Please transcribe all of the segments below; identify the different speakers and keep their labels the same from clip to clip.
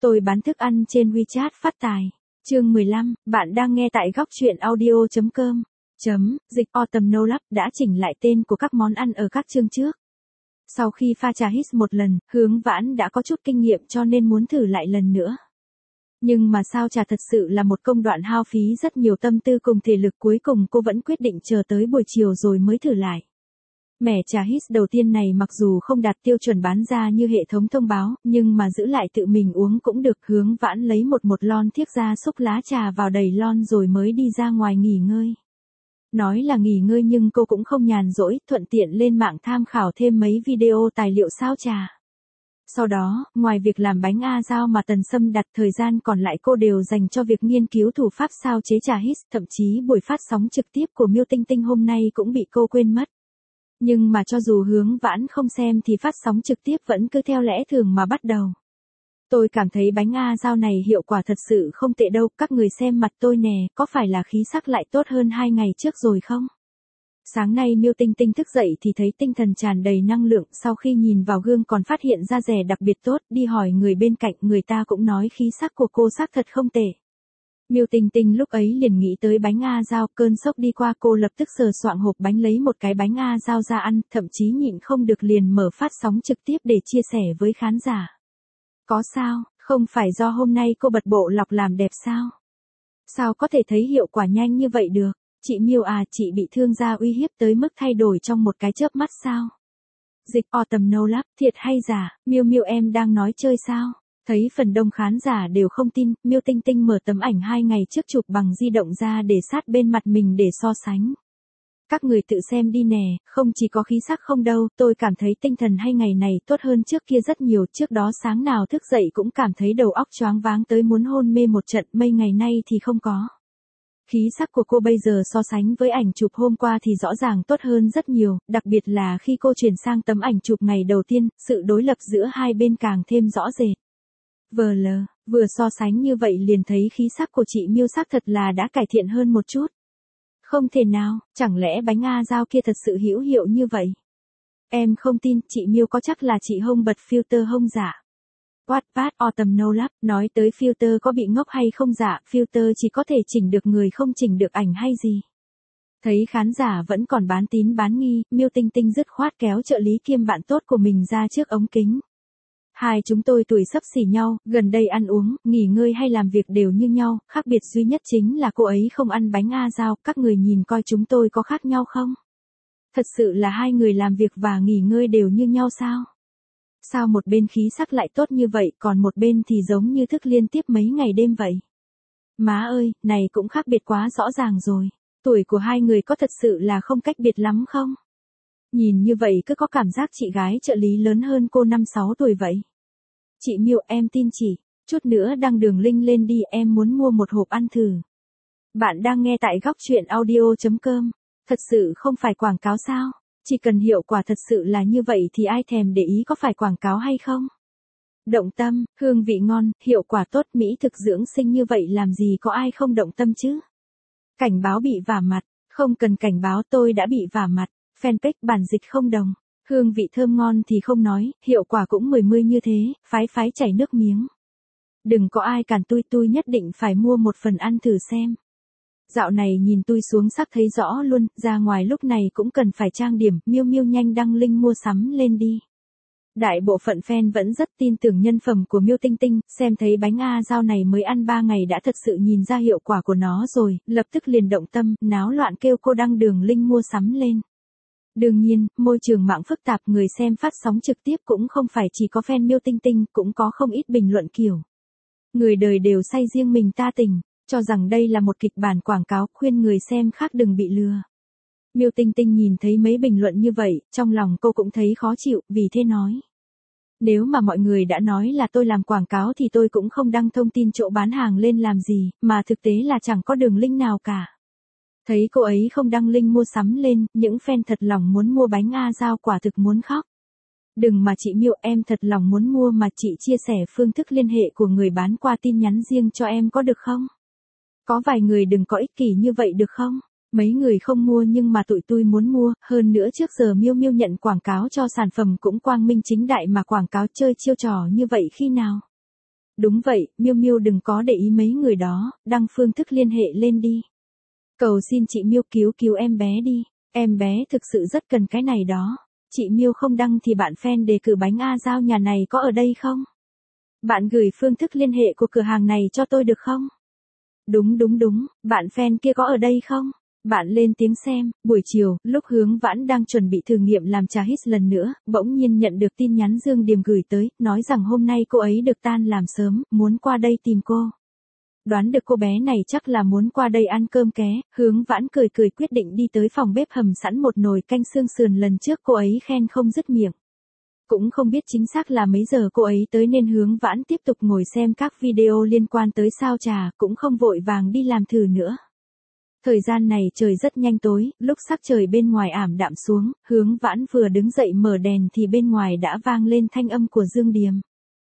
Speaker 1: Tôi bán thức ăn trên WeChat phát tài. Chương 15, bạn đang nghe tại góc truyện audio.com. Dịch Autumn No Love đã chỉnh lại tên của các món ăn ở các chương trước. Sau khi pha trà hít một lần, Hướng Vãn đã có chút kinh nghiệm cho nên muốn thử lại lần nữa. Nhưng mà sao trà thật sự là một công đoạn hao phí rất nhiều tâm tư cùng thể lực, cuối cùng cô vẫn quyết định chờ tới buổi chiều rồi mới thử lại. Mẻ trà hít đầu tiên này mặc dù không đạt tiêu chuẩn bán ra như hệ thống thông báo, nhưng mà giữ lại tự mình uống cũng được. Hướng Vãn lấy một lon thiếc ra xúc lá trà vào đầy lon rồi mới đi ra ngoài nghỉ ngơi. Nói là nghỉ ngơi nhưng cô cũng không nhàn rỗi, thuận tiện lên mạng tham khảo thêm mấy video tài liệu sao trà. Sau đó, ngoài việc làm bánh A Dao mà Tần Sâm đặt, thời gian còn lại cô đều dành cho việc nghiên cứu thủ pháp sao chế trà hít, thậm chí buổi phát sóng trực tiếp của Miêu Tinh Tinh hôm nay cũng bị cô quên mất. Nhưng mà cho dù Hướng Vãn không xem thì phát sóng trực tiếp vẫn cứ theo lẽ thường mà bắt đầu. Tôi cảm thấy bánh A Dao này hiệu quả thật sự không tệ đâu, các người xem mặt tôi nè, có phải là khí sắc lại tốt hơn 2 ngày trước rồi không? Sáng nay Miêu Tinh Tinh thức dậy thì thấy tinh thần tràn đầy năng lượng, sau khi nhìn vào gương còn phát hiện da dẻ đặc biệt tốt, đi hỏi người bên cạnh, người ta cũng nói khí sắc của cô sắc thật không tệ. Miêu Tinh Tinh lúc ấy liền nghĩ tới bánh A Dao, cơn sốc đi qua cô lập tức sờ soạng hộp bánh lấy một cái bánh A Dao ra ăn, thậm chí nhịn không được liền mở phát sóng trực tiếp để chia sẻ với khán giả. Có sao, không phải do hôm nay cô bật bộ lọc làm đẹp sao? Sao có thể thấy hiệu quả nhanh như vậy được? Chị Miêu à, chị bị thương da uy hiếp tới mức thay đổi trong một cái chớp mắt sao? Dịch Autumn No Love, thiệt hay giả, Miêu Miêu em đang nói chơi sao? Thấy phần đông khán giả đều không tin, Miêu Tinh Tinh mở tấm ảnh 2 ngày trước chụp bằng di động ra để sát bên mặt mình để so sánh. Các người tự xem đi nè, không chỉ có khí sắc không đâu, tôi cảm thấy tinh thần 2 ngày này tốt hơn trước kia rất nhiều, trước đó sáng nào thức dậy cũng cảm thấy đầu óc choáng váng tới muốn hôn mê một trận, mấy ngày nay thì không có. Khí sắc của cô bây giờ so sánh với ảnh chụp hôm qua thì rõ ràng tốt hơn rất nhiều, đặc biệt là khi cô chuyển sang tấm ảnh chụp ngày đầu tiên, sự đối lập giữa hai bên càng thêm rõ rệt. Vừa so sánh như vậy liền thấy khí sắc của chị Miêu sắc thật là đã cải thiện hơn một chút. Không thể nào, chẳng lẽ bánh A Dao kia thật sự hữu hiệu như vậy? Em không tin, chị Miêu có chắc là chị Hông bật filter hông dạ? Wattpad Autumn No Love, nói tới filter có bị ngốc hay không dạ, filter chỉ có thể chỉnh được người không chỉnh được ảnh hay gì? Thấy khán giả vẫn còn bán tín bán nghi, Miêu Tinh Tinh dứt khoát kéo trợ lý kiêm bạn tốt của mình ra trước ống kính. Hai chúng tôi tuổi xấp xỉ nhau, gần đây ăn uống, nghỉ ngơi hay làm việc đều như nhau, khác biệt duy nhất chính là cô ấy không ăn bánh A Dao, các người nhìn coi chúng tôi có khác nhau không? Thật sự là hai người làm việc và nghỉ ngơi đều như nhau sao? Sao một bên khí sắc lại tốt như vậy, còn một bên thì giống như thức liên tiếp mấy ngày đêm vậy? Má ơi, này cũng khác biệt quá rõ ràng rồi. Tuổi của hai người có thật sự là không cách biệt lắm không? Nhìn như vậy cứ có cảm giác chị gái trợ lý lớn hơn cô 5-6 tuổi vậy. Chị Miêu, em tin chị, chút nữa đăng đường link lên đi, em muốn mua một hộp ăn thử. Bạn đang nghe tại góc truyện audio.com. Thật sự không phải quảng cáo sao? Chỉ cần hiệu quả thật sự là như vậy thì ai thèm để ý có phải quảng cáo hay không? Động tâm, hương vị ngon, hiệu quả tốt, mỹ thực dưỡng sinh như vậy làm gì có ai không động tâm chứ? Cảnh báo bị vả mặt, không cần cảnh báo, tôi đã bị vả mặt. Fanpage bản dịch không đồng. Hương vị thơm ngon thì không nói, hiệu quả cũng 10 như thế, phái chảy nước miếng. Đừng có ai cản tôi nhất định phải mua một phần ăn thử xem. Dạo này nhìn tôi xuống sắc thấy rõ luôn, ra ngoài lúc này cũng cần phải trang điểm, Miêu Miêu nhanh đăng link mua sắm lên đi. Đại bộ phận fan vẫn rất tin tưởng nhân phẩm của Miêu Tinh Tinh, xem thấy bánh A Dao này mới ăn 3 ngày đã thật sự nhìn ra hiệu quả của nó rồi, lập tức liền động tâm, náo loạn kêu cô đăng đường link mua sắm lên. Đương nhiên, môi trường mạng phức tạp, người xem phát sóng trực tiếp cũng không phải chỉ có fan Miêu Tinh Tinh, cũng có không ít bình luận kiểu. Người đời đều say riêng mình ta tình, cho rằng đây là một kịch bản quảng cáo, khuyên người xem khác đừng bị lừa. Miêu Tinh Tinh nhìn thấy mấy bình luận như vậy, trong lòng cô cũng thấy khó chịu, vì thế nói. Nếu mà mọi người đã nói là tôi làm quảng cáo thì tôi cũng không đăng thông tin chỗ bán hàng lên làm gì, mà thực tế là chẳng có đường link nào cả. Thấy cô ấy không đăng link mua sắm lên, những fan thật lòng muốn mua bánh A Dao quả thực muốn khóc. Đừng mà chị Miêu, em thật lòng muốn mua mà chị chia sẻ phương thức liên hệ của người bán qua tin nhắn riêng cho em có được không? Có vài người đừng có ích kỷ như vậy được không? Mấy người không mua nhưng mà tụi tôi muốn mua, hơn nữa trước giờ Miêu Miêu nhận quảng cáo cho sản phẩm cũng quang minh chính đại mà quảng cáo chơi chiêu trò như vậy khi nào? Đúng vậy, Miu Miu đừng có để ý mấy người đó, đăng phương thức liên hệ lên đi. Cầu xin chị Miu cứu cứu em bé đi, em bé thực sự rất cần cái này đó. Chị Miu không đăng thì bạn fan đề cử bánh A Giao nhà này có ở đây không? Bạn gửi phương thức liên hệ của cửa hàng này cho tôi được không? Đúng, bạn fan kia có ở đây không? Bạn lên tiếng xem. Buổi chiều, lúc Hướng Vãn đang chuẩn bị thử nghiệm làm trà hít lần nữa, bỗng nhiên nhận được tin nhắn Dương Điềm gửi tới, nói rằng hôm nay cô ấy được tan làm sớm, muốn qua đây tìm cô. Đoán được cô bé này chắc là muốn qua đây ăn cơm ké, Hướng Vãn cười quyết định đi tới phòng bếp hầm sẵn một nồi canh xương sườn lần trước cô ấy khen không dứt miệng. Cũng không biết chính xác là mấy giờ cô ấy tới nên Hướng Vãn tiếp tục ngồi xem các video liên quan tới sao trà, cũng không vội vàng đi làm thử nữa. Thời gian này trời rất nhanh tối, lúc sắc trời bên ngoài ảm đạm xuống, Hướng Vãn vừa đứng dậy mở đèn thì bên ngoài đã vang lên thanh âm của Dương Điềm.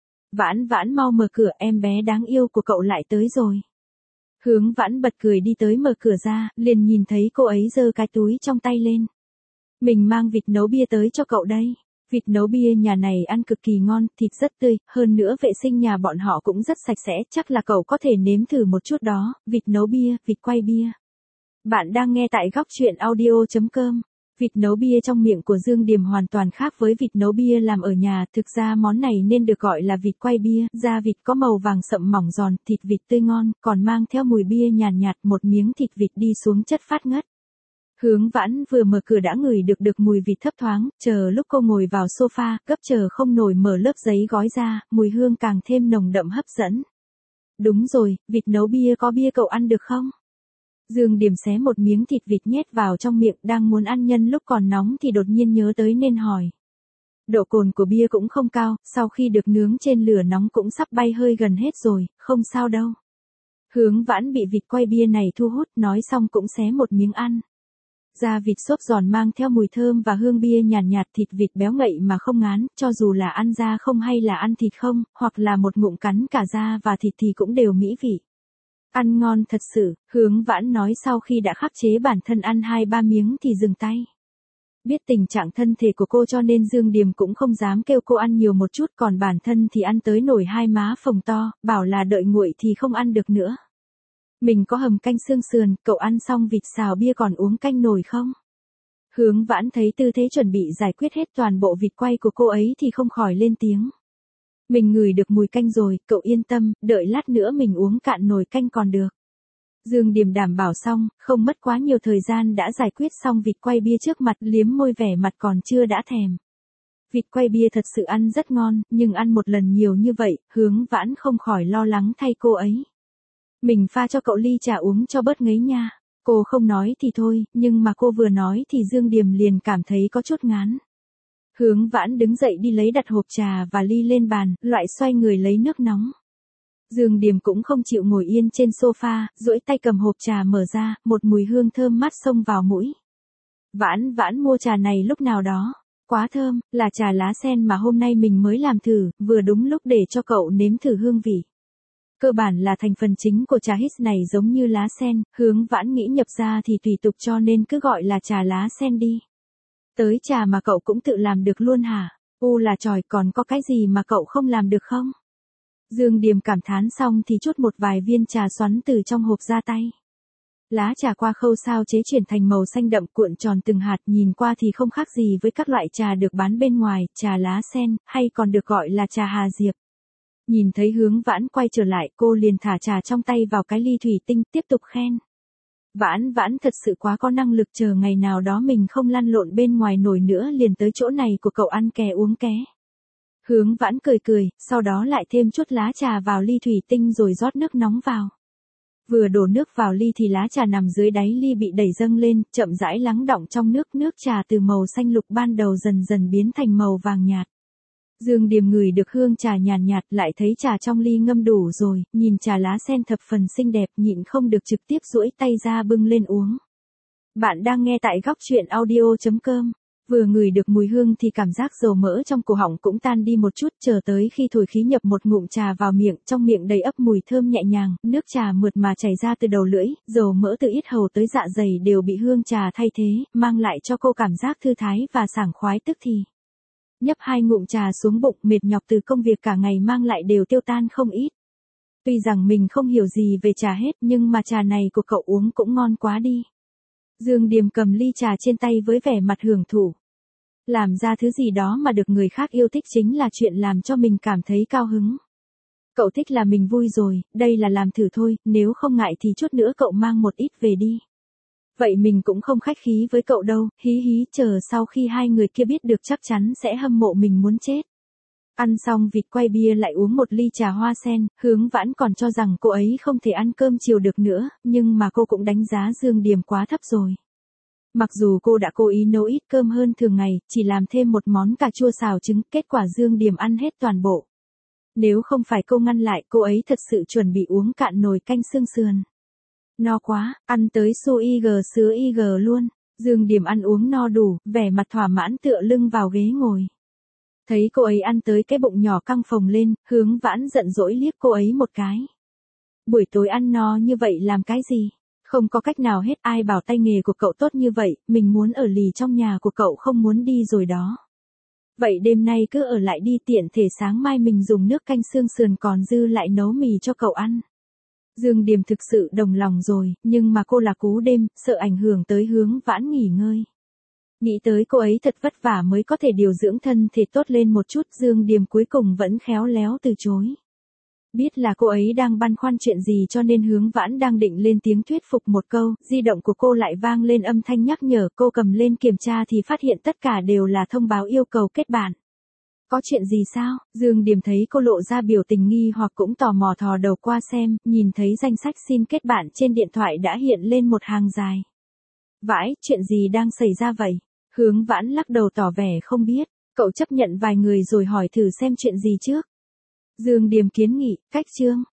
Speaker 1: Vãn Vãn mau mở cửa, em bé đáng yêu của cậu lại tới rồi. Hướng Vãn bật cười đi tới mở cửa ra, liền nhìn thấy cô ấy giơ cái túi trong tay lên. Mình mang vịt nấu bia tới cho cậu đây. Vịt nấu bia nhà này ăn cực kỳ ngon, thịt rất tươi, hơn nữa vệ sinh nhà bọn họ cũng rất sạch sẽ, chắc là cậu có thể nếm thử một chút đó, vịt nấu bia, vịt quay bia. Bạn đang nghe tại góc truyện audio.com. Vịt nấu bia trong miệng của Dương Điềm hoàn toàn khác với vịt nấu bia làm ở nhà, thực ra món này nên được gọi là vịt quay bia, da vịt có màu vàng sậm mỏng giòn, thịt vịt tươi ngon, còn mang theo mùi bia nhàn nhạt, một miếng thịt vịt đi xuống chất phát ngất. Hướng Vãn vừa mở cửa đã ngửi được mùi vịt thấp thoáng, chờ lúc cô ngồi vào sofa, gấp chờ không nổi mở lớp giấy gói ra, mùi hương càng thêm nồng đậm hấp dẫn. Đúng rồi, vịt nấu bia có bia cậu ăn được không? Dương Điềm xé một miếng thịt vịt nhét vào trong miệng, đang muốn ăn nhân lúc còn nóng thì đột nhiên nhớ tới nên hỏi. Độ cồn của bia cũng không cao, sau khi được nướng trên lửa nóng cũng sắp bay hơi gần hết rồi, không sao đâu. Hướng Vãn bị vịt quay bia này thu hút, nói xong cũng xé một miếng ăn. Da vịt xốp giòn mang theo mùi thơm và hương bia nhàn nhạt, thịt vịt béo ngậy mà không ngán, cho dù là ăn da không hay là ăn thịt không, hoặc là một ngụm cắn cả da và thịt thì cũng đều mỹ vị. Ăn ngon thật sự, Hướng Vãn nói sau khi đã khắc chế bản thân ăn 2-3 miếng thì dừng tay. Biết tình trạng thân thể của cô cho nên Dương Điềm cũng không dám kêu cô ăn nhiều một chút, còn bản thân thì ăn tới nổi hai má phồng to, bảo là đợi nguội thì không ăn được nữa. Mình có hầm canh xương sườn, cậu ăn xong vịt xào bia còn uống canh nổi không? Hướng Vãn thấy tư thế chuẩn bị giải quyết hết toàn bộ vịt quay của cô ấy thì không khỏi lên tiếng. Mình ngửi được mùi canh rồi, cậu yên tâm, đợi lát nữa mình uống cạn nồi canh còn được. Dương Điềm đảm bảo xong, không mất quá nhiều thời gian đã giải quyết xong vịt quay bia trước mặt, liếm môi vẻ mặt còn chưa đã thèm. Vịt quay bia thật sự ăn rất ngon, nhưng ăn một lần nhiều như vậy, Hướng Vãn không khỏi lo lắng thay cô ấy. Mình pha cho cậu ly trà uống cho bớt ngấy nha. Cô không nói thì thôi, nhưng mà cô vừa nói thì Dương Điềm liền cảm thấy có chút ngán. Hướng Vãn đứng dậy đi lấy đặt hộp trà và ly lên bàn, loại xoay người lấy nước nóng. Dương Điềm cũng không chịu ngồi yên trên sofa, duỗi tay cầm hộp trà mở ra, một mùi hương thơm mát xông vào mũi. Vãn mua trà này lúc nào đó. Quá thơm, là trà lá sen mà hôm nay mình mới làm thử, vừa đúng lúc để cho cậu nếm thử hương vị. Cơ bản là thành phần chính của trà hít này giống như lá sen, Hướng Vãn nghĩ nhập ra thì tùy tục cho nên cứ gọi là trà lá sen đi. Tới trà mà cậu cũng tự làm được luôn hả? Là tròi, còn có cái gì mà cậu không làm được không? Dương Điềm cảm thán xong thì chút một vài viên trà xoắn từ trong hộp ra tay. Lá trà qua khâu sao chế chuyển thành màu xanh đậm cuộn tròn từng hạt, nhìn qua thì không khác gì với các loại trà được bán bên ngoài, trà lá sen, hay còn được gọi là trà Hà Diệp. Nhìn thấy Hướng Vãn quay trở lại, cô liền thả trà trong tay vào cái ly thủy tinh, tiếp tục khen. Vãn thật sự quá có năng lực, chờ ngày nào đó mình không lăn lộn bên ngoài nổi nữa liền tới chỗ này của cậu ăn ké uống ké. Hướng Vãn cười, sau đó lại thêm chút lá trà vào ly thủy tinh rồi rót nước nóng vào. Vừa đổ nước vào ly thì lá trà nằm dưới đáy ly bị đẩy dâng lên, chậm rãi lắng đọng trong nước trà từ màu xanh lục ban đầu dần dần biến thành màu vàng nhạt. Dương Điềm ngửi được hương trà nhàn nhạt, lại thấy trà trong ly ngâm đủ rồi, nhìn trà lá sen thập phần xinh đẹp, nhịn không được trực tiếp duỗi tay ra bưng lên uống. Bạn đang nghe tại góc truyện audio.com. Vừa ngửi được mùi hương thì cảm giác dầu mỡ trong cổ họng cũng tan đi một chút, chờ tới khi thổi khí nhập một ngụm trà vào miệng, trong miệng đầy ắp mùi thơm nhẹ nhàng, nước trà mượt mà chảy ra từ đầu lưỡi, dầu mỡ từ yết hầu tới dạ dày đều bị hương trà thay thế, mang lại cho cô cảm giác thư thái và sảng khoái tức thì. Nhấp 2 ngụm trà xuống bụng, mệt nhọc từ công việc cả ngày mang lại đều tiêu tan không ít. Tuy rằng mình không hiểu gì về trà hết nhưng mà trà này của cậu uống cũng ngon quá đi. Dương Điềm cầm ly trà trên tay với vẻ mặt hưởng thụ. Làm ra thứ gì đó mà được người khác yêu thích chính là chuyện làm cho mình cảm thấy cao hứng. Cậu thích là mình vui rồi, đây là làm thử thôi, nếu không ngại thì chút nữa cậu mang một ít về đi. Vậy mình cũng không khách khí với cậu đâu, hí hí, chờ sau khi hai người kia biết được chắc chắn sẽ hâm mộ mình muốn chết. Ăn xong vịt quay bia lại uống một ly trà hoa sen, Hướng Vãn còn cho rằng cô ấy không thể ăn cơm chiều được nữa, nhưng mà cô cũng đánh giá Dương Điềm quá thấp rồi. Mặc dù cô đã cố ý nấu ít cơm hơn thường ngày, chỉ làm thêm một món cà chua xào trứng, kết quả Dương Điềm ăn hết toàn bộ. Nếu không phải cô ngăn lại, cô ấy thật sự chuẩn bị uống cạn nồi canh xương sườn. No quá, ăn tới su y gờ sứa y gờ luôn. Dương Điềm ăn uống no đủ, vẻ mặt thỏa mãn tựa lưng vào ghế ngồi. Thấy cô ấy ăn tới cái bụng nhỏ căng phồng lên, Hướng Vãn giận dỗi liếc cô ấy một cái. Buổi tối ăn no như vậy làm cái gì? Không có cách nào hết, ai bảo tay nghề của cậu tốt như vậy, mình muốn ở lì trong nhà của cậu không muốn đi rồi đó. Vậy đêm nay cứ ở lại đi, tiện thể sáng mai mình dùng nước canh xương sườn còn dư lại nấu mì cho cậu ăn. Dương Điềm thực sự đồng lòng rồi, nhưng mà cô là cú đêm, sợ ảnh hưởng tới Hướng Vãn nghỉ ngơi. Nghĩ tới cô ấy thật vất vả mới có thể điều dưỡng thân thể tốt lên một chút, Dương Điềm cuối cùng vẫn khéo léo từ chối. Biết là cô ấy đang băn khoăn chuyện gì cho nên Hướng Vãn đang định lên tiếng thuyết phục một câu, di động của cô lại vang lên âm thanh nhắc nhở, cô cầm lên kiểm tra thì phát hiện tất cả đều là thông báo yêu cầu kết bạn. Có chuyện gì sao? Dương Điềm thấy cô lộ ra biểu tình nghi hoặc cũng tò mò thò đầu qua xem, nhìn thấy danh sách xin kết bạn trên điện thoại đã hiện lên một hàng dài. Vãi, chuyện gì đang xảy ra vậy? Hướng Vãn lắc đầu tỏ vẻ không biết, cậu chấp nhận vài người rồi hỏi thử xem chuyện gì trước. Dương Điềm kiến nghị, cách chương.